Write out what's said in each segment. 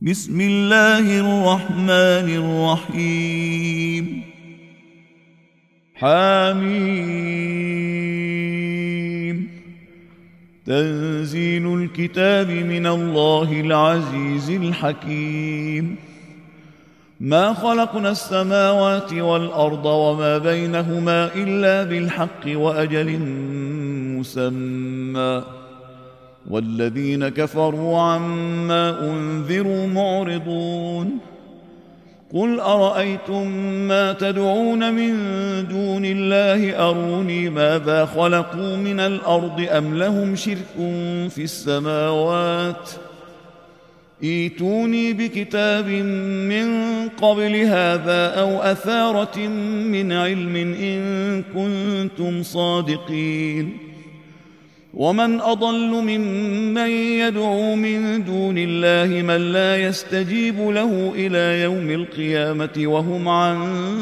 بسم الله الرحمن الرحيم. حميم. تنزيل الكتاب من الله العزيز الحكيم. ما خلقنا السماوات والأرض وما بينهما إلا بالحق وأجل مسمى، والذين كفروا عما أنذروا معرضون. قل أرأيتم ما تدعون من دون الله أروني ماذا خلقوا من الأرض أم لهم شرك في السماوات؟ ائتوني بكتاب من قبل هذا أو أثارة من علم إن كنتم صادقين. ومن أضل ممن يدعو من دون الله من لا يستجيب له إلى يوم القيامة وهم عن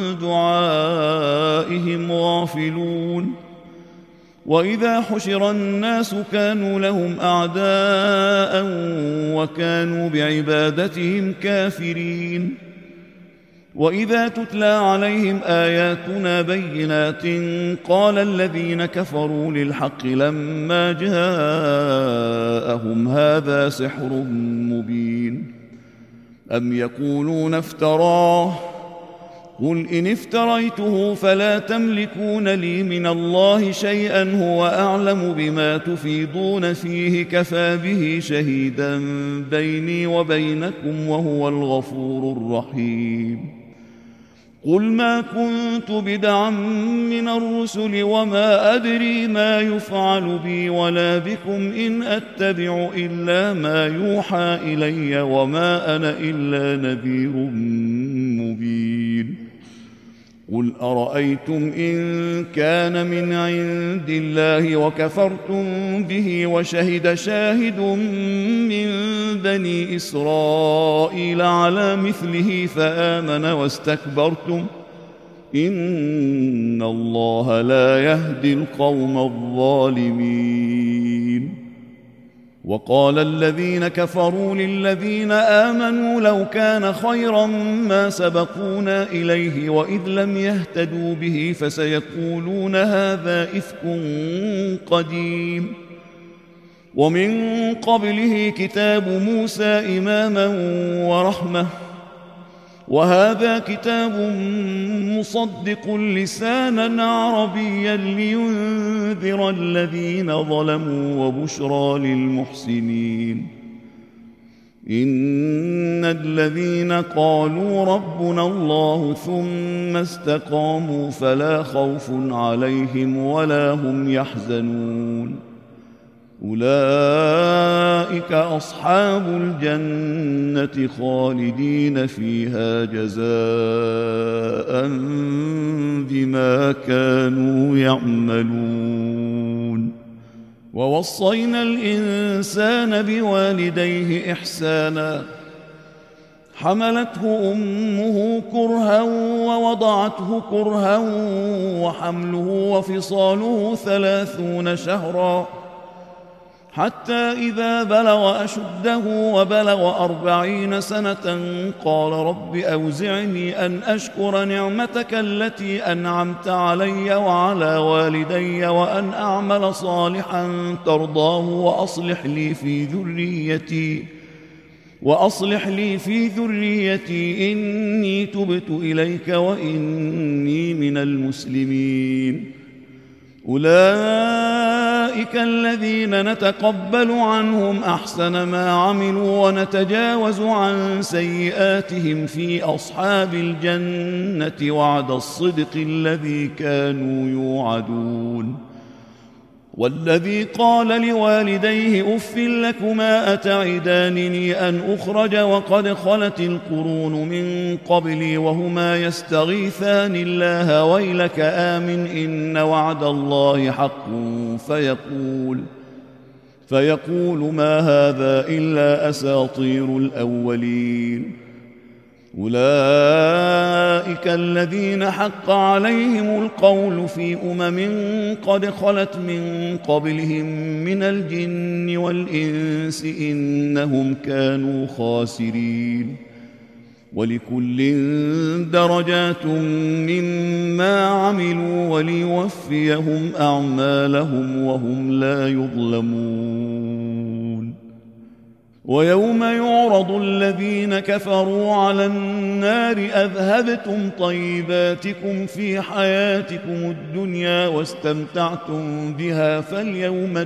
دعائهم غافلون. وإذا حشر الناس كانوا لهم أعداء وكانوا بعبادتهم كافرين. وإذا تتلى عليهم آياتنا بينات قال الذين كفروا للحق لما جاءهم هذا سحر مبين أم يقولون افتراه قل إن افتريته فلا تملكون لي من الله شيئا هو أعلم بما تفيضون فيه كفى به شهيدا بيني وبينكم وهو الغفور الرحيم. قل ما كنت بدعا من الرسل وما أدري ما يفعل بي ولا بكم إن أتبع إلا ما يوحى إلي وما أنا إلا نذير مبين. قل أرأيتم إن كان من عند الله وكفرتم به وشهد شاهد من بني إسرائيل على مثله فآمن واستكبرتم إن الله لا يهدي القوم الظالمين. وقال الذين كفروا للذين آمنوا لو كان خيرا ما سبقونا إليه وإذ لم يهتدوا به فسيقولون هذا إفك قديم. ومن قبله كتاب موسى إماما ورحمة وهذا كتاب مصدق لسانا عربيا لينذر الذين ظلموا وبشرى للمحسنين. إن الذين قالوا ربنا الله ثم استقاموا فلا خوف عليهم ولا هم يحزنون أولئك أصحاب الجنة خالدين فيها جزاء بما كانوا يعملون. ووصينا الإنسان بوالديه إحسانا حملته أمه كرها ووضعته كرها وحمله وفصاله 30 شهرا حتى إذا بلغ أشده وبلغ 40 سنة قال رب أوزعني أن أشكر نعمتك التي أنعمت علي وعلى والدي وأن أعمل صالحا ترضاه وأصلح لي في ذريتي إني تبت إليك وإني من المسلمين. أولئك الذين نتقبل عنهم أحسن ما عملوا ونتجاوز عن سيئاتهم في أصحاب الجنة وعد الصدق الذي كانوا يوعدون. والذي قال لوالديه أف لكما أتعدانني أن أخرج وقد خلت القرون من قبلي وهما يستغيثان الله ويلك آمن إن وعد الله حق فيقول ما هذا إلا أساطير الأولين. أولئك الذين حق عليهم القول في قد خلت من قبلهم من الجن والإنس إنهم كانوا خاسرين. ولكل درجات مما عملوا وليوفيهم أعمالهم وهم لا يظلمون. ويوم يعرض الذين كفروا على النار أذهبتم طيباتكم في حياتكم الدنيا واستمتعتم بها فاليوم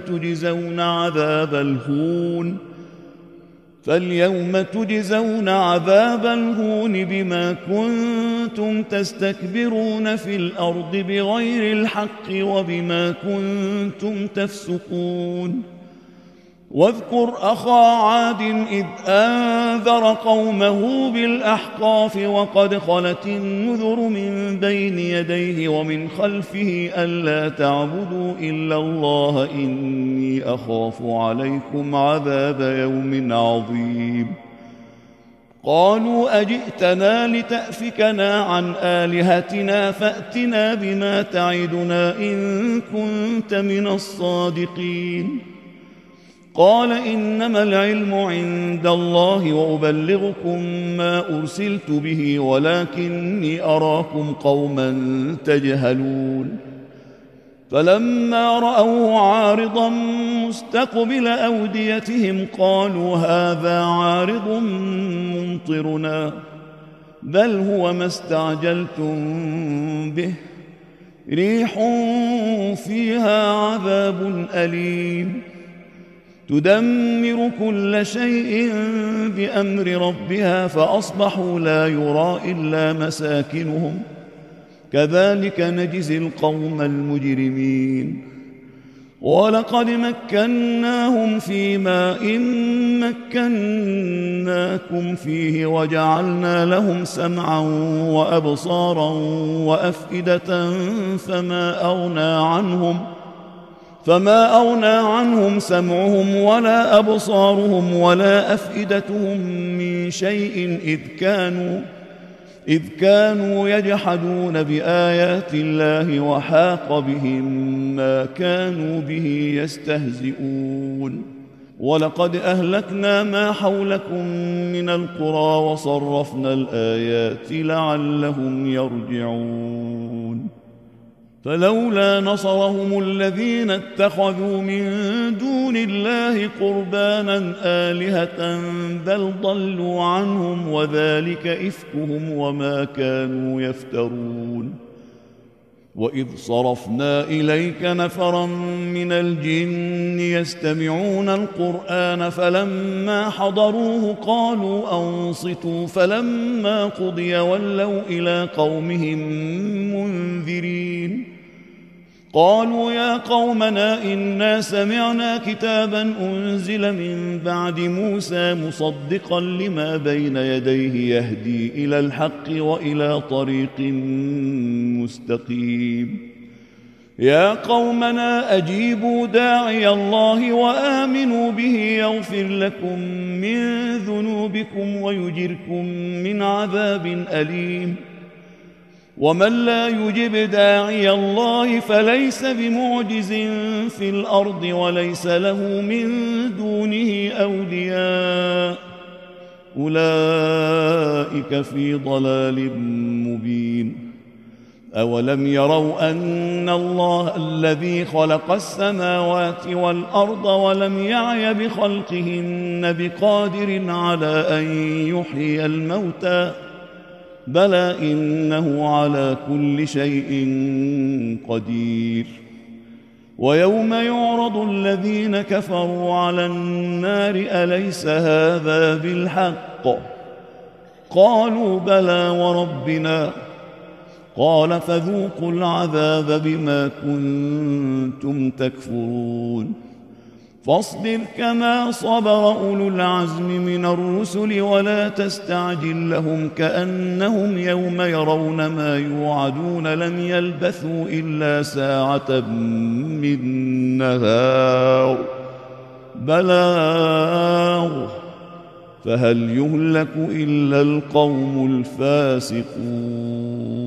تجزون عذاب الهون بما كنتم تستكبرون في الأرض بغير الحق وبما كنتم تفسقون. واذكر أخا عاد إذ أنذر قومه بالأحقاف وقد خلت النذر من بين يديه ومن خلفه ألا تعبدوا إلا الله إني أخاف عليكم عذاب يوم عظيم. قالوا أجئتنا لتأفكنا عن آلهتنا فأتنا بما تعدنا إن كنت من الصادقين. قال إنما العلم عند الله وأبلغكم ما أرسلت به ولكني أراكم قوما تجهلون. فلما رأوه عارضا مستقبل أوديتهم قالوا هذا عارض ممطرنا بل هو ما استعجلتم به ريح فيها عذاب أليم تدمر كل شيء بأمر ربها فأصبحوا لا يرى إلا مساكنهم كذلك نجزي القوم المجرمين. ولقد مكناهم في ماء مكناكم فيه وجعلنا لهم سمعا وأبصارا وأفئدة فما أغنى عنهم سمعهم ولا أبصارهم ولا أفئدتهم من شيء إذ كانوا يجحدون بآيات الله وحاق بهم ما كانوا به يستهزئون. ولقد أهلكنا ما حولكم من القرى وصرفنا الآيات لعلهم يرجعون. فلولا نصرهم الذين اتخذوا من دون الله قربانا آلهة بل ضلوا عنهم وذلك إفكهم وما كانوا يفترون. وإذ صرفنا إليك نفرا من الجن يستمعون القرآن فلما حضروه قالوا أنصتوا فلما قضي ولوا إلى قومهم منذرين. قالوا يا قومنا إنا سمعنا كتابا أنزل من بعد موسى مصدقا لما بين يديه يهدي إلى الحق وإلى طريق مستقيم. يا قومنا أجيبوا داعي الله وآمنوا به يغفر لكم من ذنوبكم ويجركم من عذاب أليم. ومن لا يجب داعي الله فليس بمعجز في الأرض وليس له من دونه أولياء أولئك في ضلال مبين. أولم يروا أن الله الذي خلق السماوات والأرض ولم يعي بخلقهن بقادر على أن يحيي الموتى بلى إنه على كل شيء قدير. ويوم يعرض الذين كفروا على النار أليس هذا بالحق قالوا بلى وربنا قال فذوقوا العذاب بما كنتم تكفرون. فاصبر كما صبر أولو العزم من الرسل ولا تستعجل لهم كأنهم يوم يرون ما يوعدون لم يلبثوا إلا ساعة من نهار بلاغ فهل يهلك إلا القوم الفاسقون